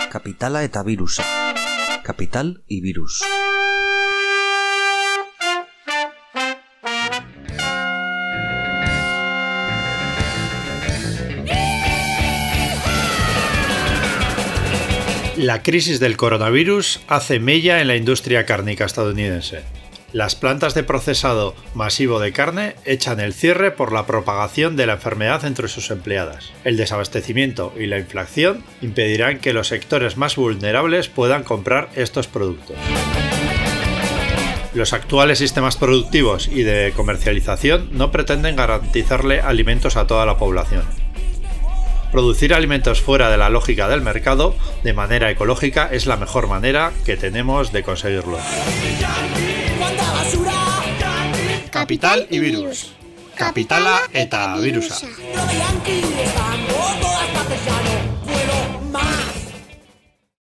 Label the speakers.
Speaker 1: Kapitala eta birusa. Kapital y virus.
Speaker 2: La crisis del coronavirus hace mella en la industria cárnica estadounidense. Las plantas de procesado masivo de carne echan el cierre por la propagación de la enfermedad entre sus empleadas. El desabastecimiento y la inflación impedirán que los sectores más vulnerables puedan comprar estos productos. Los actuales sistemas productivos y de comercialización no pretenden garantizarle alimentos a toda la población. Producir alimentos fuera de la lógica del mercado de manera ecológica es la mejor manera que tenemos de conseguirlo.
Speaker 3: Kapital y virus. Kapitala eta birusa.